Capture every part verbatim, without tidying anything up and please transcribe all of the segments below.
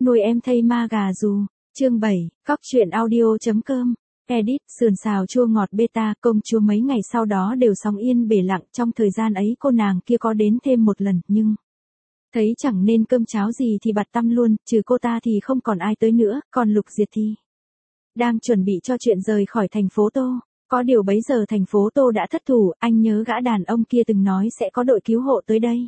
Nuôi em thây ma gà dù. Chương bảy, cóc truyện audio.com. Edit, sườn xào chua ngọt beta, công chúa mấy ngày sau đó đều sóng yên bể lặng, trong thời gian ấy cô nàng kia có đến thêm một lần, nhưng thấy chẳng nên cơm cháo gì thì bặt tăm luôn, trừ cô ta thì không còn ai tới nữa, còn Lục Diệt thì đang chuẩn bị cho chuyện rời khỏi thành phố Tô. Có điều bấy giờ thành phố Tô đã thất thủ, anh nhớ gã đàn ông kia từng nói sẽ có đội cứu hộ tới đây.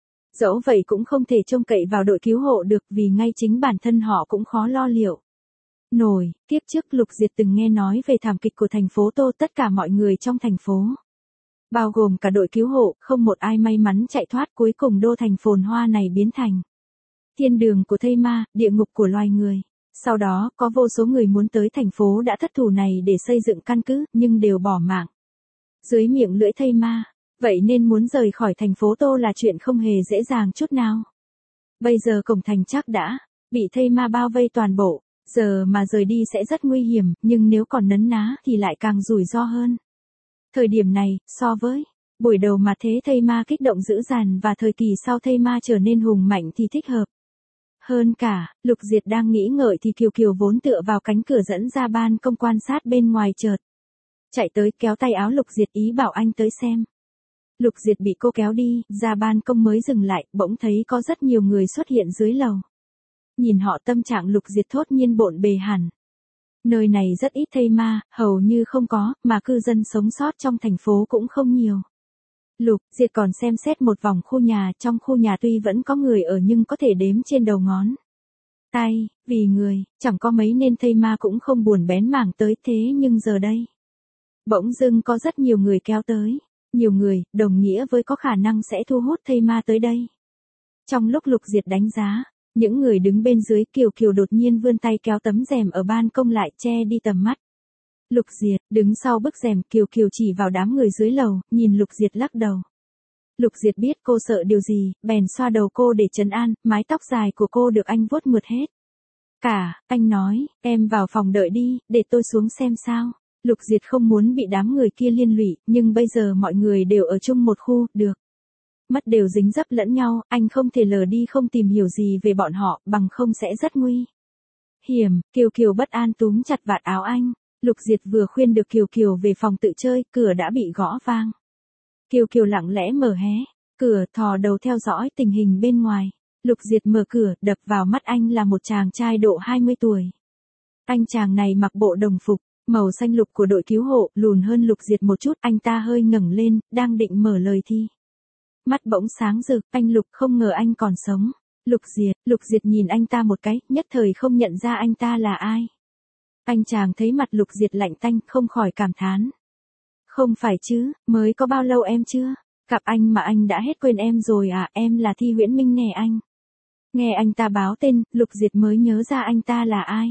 Dẫu vậy cũng không thể trông cậy vào đội cứu hộ được vì ngay chính bản thân họ cũng khó lo liệu nổi. Tiếp trước Lục Diệt từng nghe nói về thảm kịch của thành phố Tô, tất cả mọi người trong thành phố, bao gồm cả đội cứu hộ, không một ai may mắn chạy thoát, cuối cùng đô thành phồn hoa này biến thành thiên đường của thây ma, địa ngục của loài người. Sau đó, có vô số người muốn tới thành phố đã thất thủ này để xây dựng căn cứ, nhưng đều bỏ mạng dưới miệng lưỡi thây ma. Vậy nên muốn rời khỏi thành phố Tô là chuyện không hề dễ dàng chút nào. Bây giờ cổng thành chắc đã bị thây ma bao vây toàn bộ, giờ mà rời đi sẽ rất nguy hiểm, nhưng nếu còn nấn ná thì lại càng rủi ro hơn. Thời điểm này, so với buổi đầu mà thế thây ma kích động dữ dằn và thời kỳ sau thây ma trở nên hùng mạnh thì thích hợp hơn cả. Lục Diệt đang nghĩ ngợi thì Kiều Kiều vốn tựa vào cánh cửa dẫn ra ban công quan sát bên ngoài chợt chạy tới kéo tay áo Lục Diệt ý bảo anh tới xem. Lục Diệt bị cô kéo đi, ra ban công mới dừng lại, bỗng thấy có rất nhiều người xuất hiện dưới lầu. Nhìn họ tâm trạng Lục Diệt thốt nhiên bộn bề hẳn. Nơi này rất ít thây ma, hầu như không có, mà cư dân sống sót trong thành phố cũng không nhiều. Lục Diệt còn xem xét một vòng khu nhà, trong khu nhà tuy vẫn có người ở nhưng có thể đếm trên đầu ngón tay, vì người chẳng có mấy nên thây ma cũng không buồn bén mảng tới. Thế nhưng giờ đây, bỗng dưng có rất nhiều người kéo tới. Nhiều người, đồng nghĩa với có khả năng sẽ thu hút thây ma tới đây. Trong lúc Lục Diệt đánh giá, những người đứng bên dưới, Kiều Kiều đột nhiên vươn tay kéo tấm rèm ở ban công lại che đi tầm mắt. Lục Diệt, đứng sau bức rèm, Kiều Kiều chỉ vào đám người dưới lầu, nhìn Lục Diệt lắc đầu. Lục Diệt biết cô sợ điều gì, bèn xoa đầu cô để trấn an, mái tóc dài của cô được anh vuốt mượt hết cả, anh nói, em vào phòng đợi đi, để tôi xuống xem sao. Lục Diệt không muốn bị đám người kia liên lụy, nhưng bây giờ mọi người đều ở chung một khu, được mất đều dính dấp lẫn nhau, anh không thể lờ đi không tìm hiểu gì về bọn họ, bằng không sẽ rất nguy hiểm. Kiều Kiều bất an túm chặt vạt áo anh. Lục Diệt vừa khuyên được Kiều Kiều về phòng tự chơi, cửa đã bị gõ vang. Kiều Kiều lặng lẽ mở hé cửa, thò đầu theo dõi tình hình bên ngoài. Lục Diệt mở cửa, đập vào mắt anh là một chàng trai độ hai mươi tuổi. Anh chàng này mặc bộ đồng phục màu xanh lục của đội cứu hộ, lùn hơn Lục Diệt một chút, anh ta hơi ngẩng lên, đang định mở lời thì mắt bỗng sáng rực, anh Lục, không ngờ anh còn sống. Lục Diệt, Lục Diệt nhìn anh ta một cái, nhất thời không nhận ra anh ta là ai. Anh chàng thấy mặt Lục Diệt lạnh tanh, không khỏi cảm thán. Không phải chứ, mới có bao lâu em chưa gặp anh mà anh đã hết quên em rồi à, em là Thi Huyễn Minh nè anh. Nghe anh ta báo tên, Lục Diệt mới nhớ ra anh ta là ai.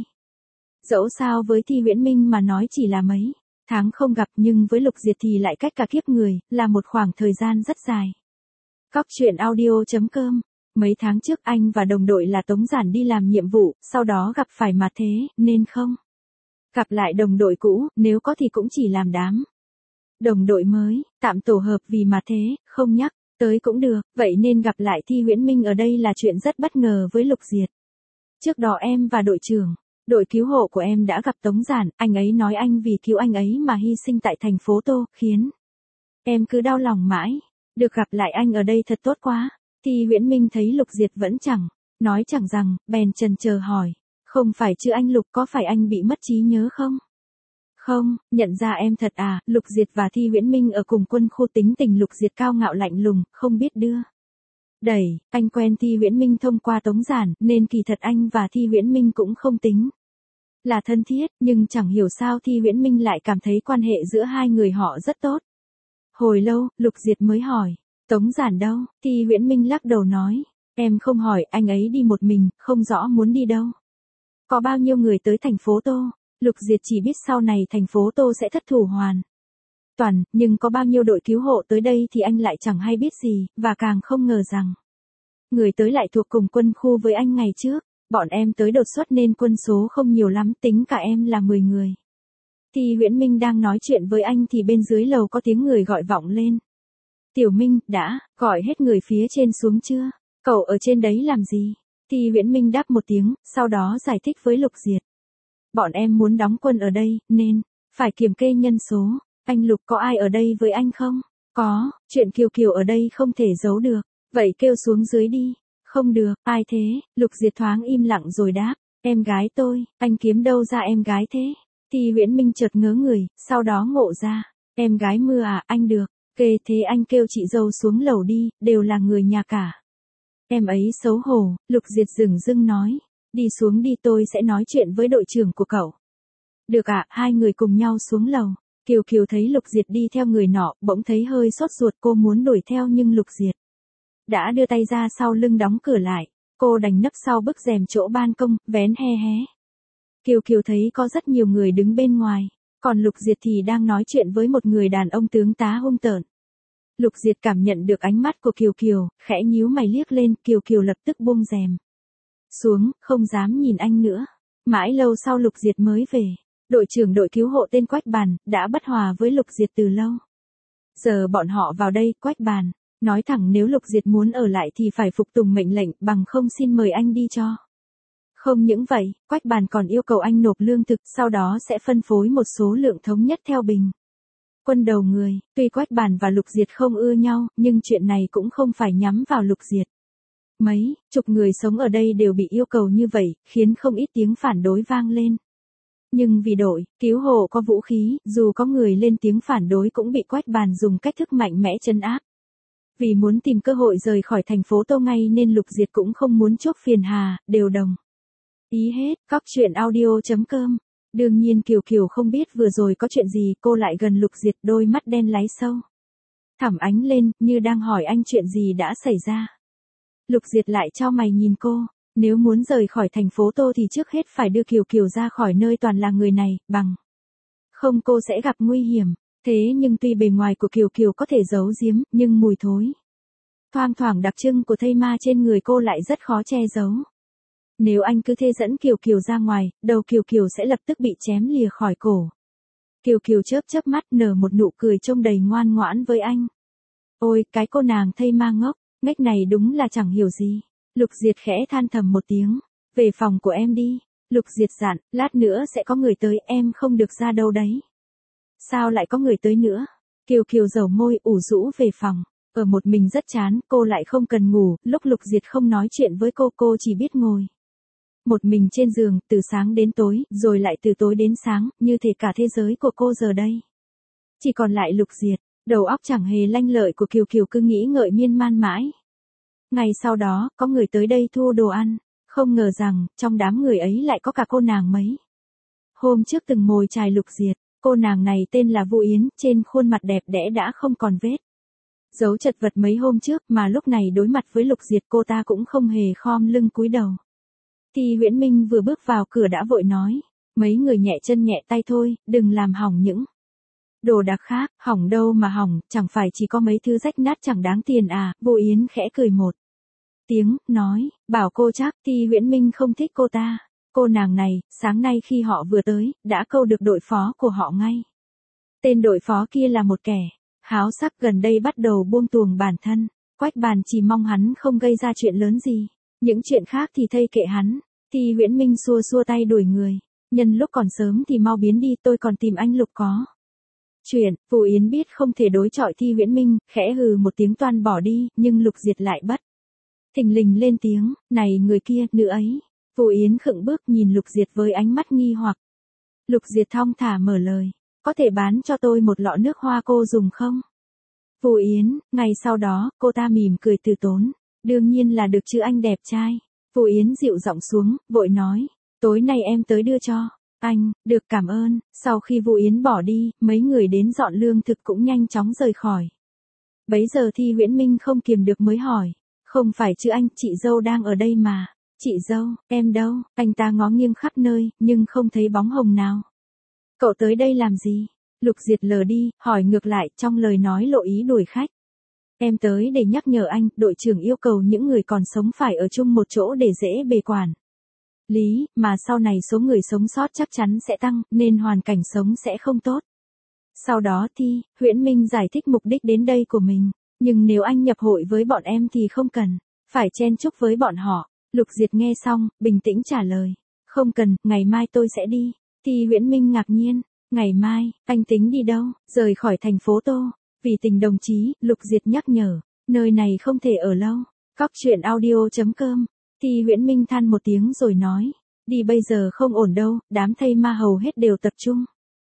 Dẫu sao với Thi Huyễn Minh mà nói chỉ là mấy tháng không gặp, nhưng với Lục Diệt thì lại cách cả kiếp người, là một khoảng thời gian rất dài. Cóc truyện audio.com. Mấy tháng trước anh và đồng đội là Tống Giản đi làm nhiệm vụ, sau đó gặp phải mà thế, nên không gặp lại đồng đội cũ, nếu có thì cũng chỉ làm đám đồng đội mới, tạm tổ hợp vì mà thế, không nhắc tới cũng được, vậy nên gặp lại Thi Huyễn Minh ở đây là chuyện rất bất ngờ với Lục Diệt. Trước đó em và đội trưởng đội cứu hộ của em đã gặp Tống Giản, anh ấy nói anh vì cứu anh ấy mà hy sinh tại thành phố Tô, khiến em cứ đau lòng mãi. Được gặp lại anh ở đây thật tốt quá. Thi Huyễn Minh thấy Lục Diệt vẫn chẳng nói chẳng rằng, bèn chần chờ hỏi, không phải chứ anh Lục, có phải anh bị mất trí nhớ không? Không, nhận ra em thật à. Lục Diệt và Thi Huyễn Minh ở cùng quân khu, tính tình Lục Diệt cao ngạo lạnh lùng, không biết đưa đẩy. Anh quen Thi Huyễn Minh thông qua Tống Giản, nên kỳ thật anh và Thi Huyễn Minh cũng không tính là thân thiết, nhưng chẳng hiểu sao Thi Huyễn Minh lại cảm thấy quan hệ giữa hai người họ rất tốt. Hồi lâu, Lục Diệt mới hỏi, Tống Giản đâu? Thi Huyễn Minh lắc đầu nói, em không hỏi, anh ấy đi một mình, không rõ muốn đi đâu. Có bao nhiêu người tới thành phố Tô? Lục Diệt chỉ biết sau này thành phố Tô sẽ thất thủ hoàn toàn, nhưng có bao nhiêu đội cứu hộ tới đây thì anh lại chẳng hay biết gì, và càng không ngờ rằng người tới lại thuộc cùng quân khu với anh ngày trước. Bọn em tới đột xuất nên quân số không nhiều lắm, tính cả em là mười người. Thi Huyễn Minh đang nói chuyện với anh thì bên dưới lầu có tiếng người gọi vọng lên. Tiểu Minh, đã gọi hết người phía trên xuống chưa? Cậu ở trên đấy làm gì? Thi Huyễn Minh đáp một tiếng, sau đó giải thích với Lục Diệt. Bọn em muốn đóng quân ở đây, nên, phải kiểm kê nhân số. Anh Lục có ai ở đây với anh không? Có, chuyện Kiều Kiều ở đây không thể giấu được. Vậy kêu xuống dưới đi. Không được, ai thế? Lục Diệt thoáng im lặng rồi đáp. Em gái tôi, anh kiếm đâu ra em gái thế? Thi Huyễn Minh chợt ngớ người, sau đó ngộ ra. Em gái Mưa à, anh được. Kê thế anh kêu chị dâu xuống lầu đi, đều là người nhà cả. Em ấy xấu hổ, Lục Diệt dửng dưng nói. Đi xuống đi, tôi sẽ nói chuyện với đội trưởng của cậu. Được ạ, à, hai người cùng nhau xuống lầu. Kiều Kiều thấy Lục Diệt đi theo người nọ, bỗng thấy hơi sốt ruột, cô muốn đuổi theo nhưng Lục Diệt đã đưa tay ra sau lưng đóng cửa lại. Cô đành nấp sau bức rèm chỗ ban công, vén he hé. Kiều Kiều thấy có rất nhiều người đứng bên ngoài, còn Lục Diệt thì đang nói chuyện với một người đàn ông tướng tá hung tợn. Lục Diệt cảm nhận được ánh mắt của Kiều Kiều, khẽ nhíu mày liếc lên, Kiều Kiều lập tức buông rèm xuống, không dám nhìn anh nữa. Mãi lâu sau Lục Diệt mới về. Đội trưởng đội cứu hộ tên Quách Bàn đã bất hòa với Lục Diệt từ lâu. Giờ bọn họ vào đây, Quách Bàn nói thẳng nếu Lục Diệt muốn ở lại thì phải phục tùng mệnh lệnh, bằng không xin mời anh đi cho. Không những vậy, Quách Bàn còn yêu cầu anh nộp lương thực, sau đó sẽ phân phối một số lượng thống nhất theo bình quân đầu người. Tuy Quách Bàn và Lục Diệt không ưa nhau, nhưng chuyện này cũng không phải nhắm vào Lục Diệt. Mấy chục người sống ở đây đều bị yêu cầu như vậy, khiến không ít tiếng phản đối vang lên. Nhưng vì đội cứu hộ có vũ khí, dù có người lên tiếng phản đối cũng bị Quách Bàn dùng cách thức mạnh mẽ trấn áp. Vì muốn tìm cơ hội rời khỏi thành phố Tô ngay nên Lục Diệt cũng không muốn chuốc phiền hà, đều đồng ý hết. Cóc truyện audio chấm com. Đương nhiên Kiều Kiều không biết vừa rồi có chuyện gì, cô lại gần Lục Diệt, đôi mắt đen láy sâu thẳm ánh lên, như đang hỏi anh chuyện gì đã xảy ra. Lục Diệt lại chau mày nhìn cô. Nếu muốn rời khỏi thành phố Tô thì trước hết phải đưa Kiều Kiều ra khỏi nơi toàn là người này, bằng không cô sẽ gặp nguy hiểm. Thế nhưng tuy bề ngoài của Kiều Kiều có thể giấu giếm, nhưng mùi thối thoang thoảng đặc trưng của thây ma trên người cô lại rất khó che giấu. Nếu anh cứ thế dẫn Kiều Kiều ra ngoài, đầu Kiều Kiều sẽ lập tức bị chém lìa khỏi cổ. Kiều Kiều chớp chớp mắt, nở một nụ cười trông đầy ngoan ngoãn với anh. Ôi, cái cô nàng thây ma ngốc, ngách này đúng là chẳng hiểu gì. Lục Diệt khẽ than thầm một tiếng. Về phòng của em đi. Lục Diệt dặn, lát nữa sẽ có người tới, em không được ra đâu đấy. Sao lại có người tới nữa? Kiều Kiều dầu môi, ủ rũ về phòng. Ở một mình rất chán, cô lại không cần ngủ, lúc Lục Diệt không nói chuyện với cô, cô chỉ biết ngồi một mình trên giường, từ sáng đến tối, rồi lại từ tối đến sáng, như thể cả thế giới của cô giờ đây chỉ còn lại Lục Diệt. Đầu óc chẳng hề lanh lợi của Kiều Kiều cứ nghĩ ngợi miên man mãi. Ngày sau đó, có người tới đây thu đồ ăn. Không ngờ rằng, trong đám người ấy lại có cả cô nàng mấy hôm trước từng mồi chài Lục Diệt. Cô nàng này tên là Vu Yến, trên khuôn mặt đẹp đẽ đã không còn vết dấu chật vật mấy hôm trước, mà lúc này đối mặt với Lục Diệt cô ta cũng không hề khom lưng cúi đầu. Thi Huyễn Minh vừa bước vào cửa đã vội nói. Mấy người nhẹ chân nhẹ tay thôi, đừng làm hỏng những đồ đạc khác. Hỏng đâu mà hỏng, chẳng phải chỉ có mấy thứ rách nát chẳng đáng tiền à. Vu Yến khẽ cười một tiếng, nói, bảo cô chắc. Thi Huyễn Minh không thích cô ta. Cô nàng này, sáng nay khi họ vừa tới, đã câu được đội phó của họ ngay. Tên đội phó kia là một kẻ háo sắc, gần đây bắt đầu buông tuồng bản thân. Quách Bàn chỉ mong hắn không gây ra chuyện lớn gì. Những chuyện khác thì thây kệ hắn. Thi Huyễn Minh xua xua tay đuổi người. Nhân lúc còn sớm thì mau biến đi, tôi còn tìm anh Lục có chuyện. Vu Yến biết không thể đối chọi Thi Huyễn Minh, khẽ hừ một tiếng toan bỏ đi, nhưng Lục Diệt lại bất thình lình lên tiếng, này người kia, nữ ấy. Vu Yến khựng bước nhìn Lục Diệt với ánh mắt nghi hoặc. Lục Diệt thong thả mở lời, có thể bán cho tôi một lọ nước hoa cô dùng không? Vu Yến, ngày sau đó, cô ta mỉm cười từ tốn, đương nhiên là được chứ anh đẹp trai. Vu Yến dịu giọng xuống, vội nói, tối nay em tới đưa cho anh. Được, cảm ơn. Sau khi Vu Yến bỏ đi, mấy người đến dọn lương thực cũng nhanh chóng rời khỏi. Bấy giờ Thi Huyễn Minh không kiềm được mới hỏi, không phải chứ anh, chị dâu đang ở đây mà. Chị dâu, em đâu? Anh ta ngó nghiêng khắp nơi, nhưng không thấy bóng hồng nào. Cậu tới đây làm gì? Lục Diệt lờ đi, hỏi ngược lại, trong lời nói lộ ý đuổi khách. Em tới để nhắc nhở anh, đội trưởng yêu cầu những người còn sống phải ở chung một chỗ để dễ bề quản lý, mà sau này số người sống sót chắc chắn sẽ tăng, nên hoàn cảnh sống sẽ không tốt. Sau đó Thi Huyễn Minh giải thích mục đích đến đây của mình, nhưng nếu anh nhập hội với bọn em thì không cần phải chen chúc với bọn họ. Lục Diệt nghe xong, bình tĩnh trả lời. Không cần, ngày mai tôi sẽ đi. Thi Huyễn Minh ngạc nhiên. Ngày mai, anh tính đi đâu? Rời khỏi thành phố Tô. Vì tình đồng chí, Lục Diệt nhắc nhở. Nơi này không thể ở lâu. Cóc truyện audio chấm com. Thi Huyễn Minh than một tiếng rồi nói. Đi bây giờ không ổn đâu, đám thây ma hầu hết đều tập trung.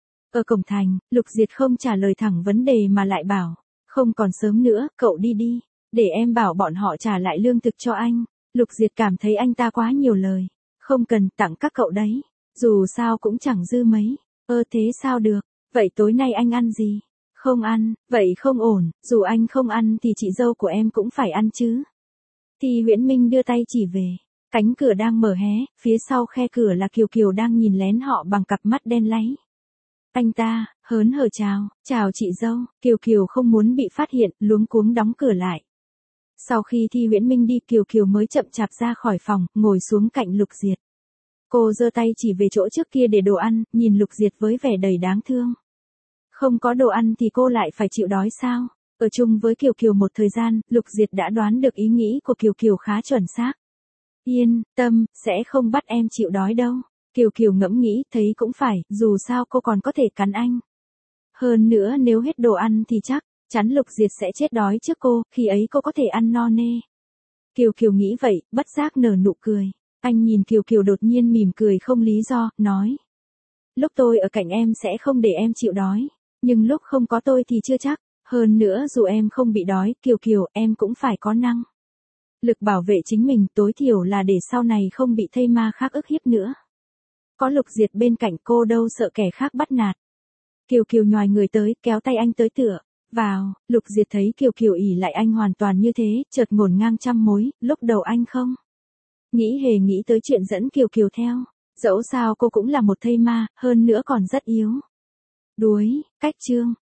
Ở cổng thành, Lục Diệt không trả lời thẳng vấn đề mà lại bảo. Không còn sớm nữa, cậu đi đi. Để em bảo bọn họ trả lại lương thực cho anh. Lục Diệt cảm thấy anh ta quá nhiều lời. Không cần, tặng các cậu đấy. Dù sao cũng chẳng dư mấy. Ơ thế sao được? Vậy tối nay anh ăn gì? Không ăn, vậy không ổn, dù anh không ăn thì chị dâu của em cũng phải ăn chứ. Thì Huyễn Minh đưa tay chỉ về. Cánh cửa đang mở hé, phía sau khe cửa là Kiều Kiều đang nhìn lén họ bằng cặp mắt đen láy. Anh ta, hớn hở chào, chào chị dâu, Kiều Kiều không muốn bị phát hiện, luống cuống đóng cửa lại. Sau khi Thi Huyễn Minh đi, Kiều Kiều mới chậm chạp ra khỏi phòng, ngồi xuống cạnh Lục Diệt. Cô giơ tay chỉ về chỗ trước kia để đồ ăn, nhìn Lục Diệt với vẻ đầy đáng thương. Không có đồ ăn thì cô lại phải chịu đói sao? Ở chung với Kiều Kiều một thời gian, Lục Diệt đã đoán được ý nghĩ của Kiều Kiều khá chuẩn xác. Yên tâm, sẽ không bắt em chịu đói đâu. Kiều Kiều ngẫm nghĩ, thấy cũng phải, dù sao cô còn có thể cắn anh. Hơn nữa nếu hết đồ ăn thì chắc chắn Lục Diệt sẽ chết đói trước cô, khi ấy cô có thể ăn no nê. Kiều Kiều nghĩ vậy, bất giác nở nụ cười. Anh nhìn Kiều Kiều đột nhiên mỉm cười không lý do, nói. Lúc tôi ở cạnh em sẽ không để em chịu đói, nhưng lúc không có tôi thì chưa chắc. Hơn nữa dù em không bị đói, Kiều Kiều, em cũng phải có năng lực bảo vệ chính mình, tối thiểu là để sau này không bị thây ma khác ức hiếp nữa. Có Lục Diệt bên cạnh cô đâu sợ kẻ khác bắt nạt. Kiều Kiều nhòi người tới, kéo tay anh tới tựa vào. Lục Diệt thấy Kiều Kiều ỷ lại anh hoàn toàn như thế, chợt ngổn ngang trăm mối. Lúc đầu anh không nghĩ hề nghĩ tới chuyện dẫn Kiều Kiều theo. Dẫu sao cô cũng là một thây ma, hơn nữa còn rất yếu đuối. Cách chương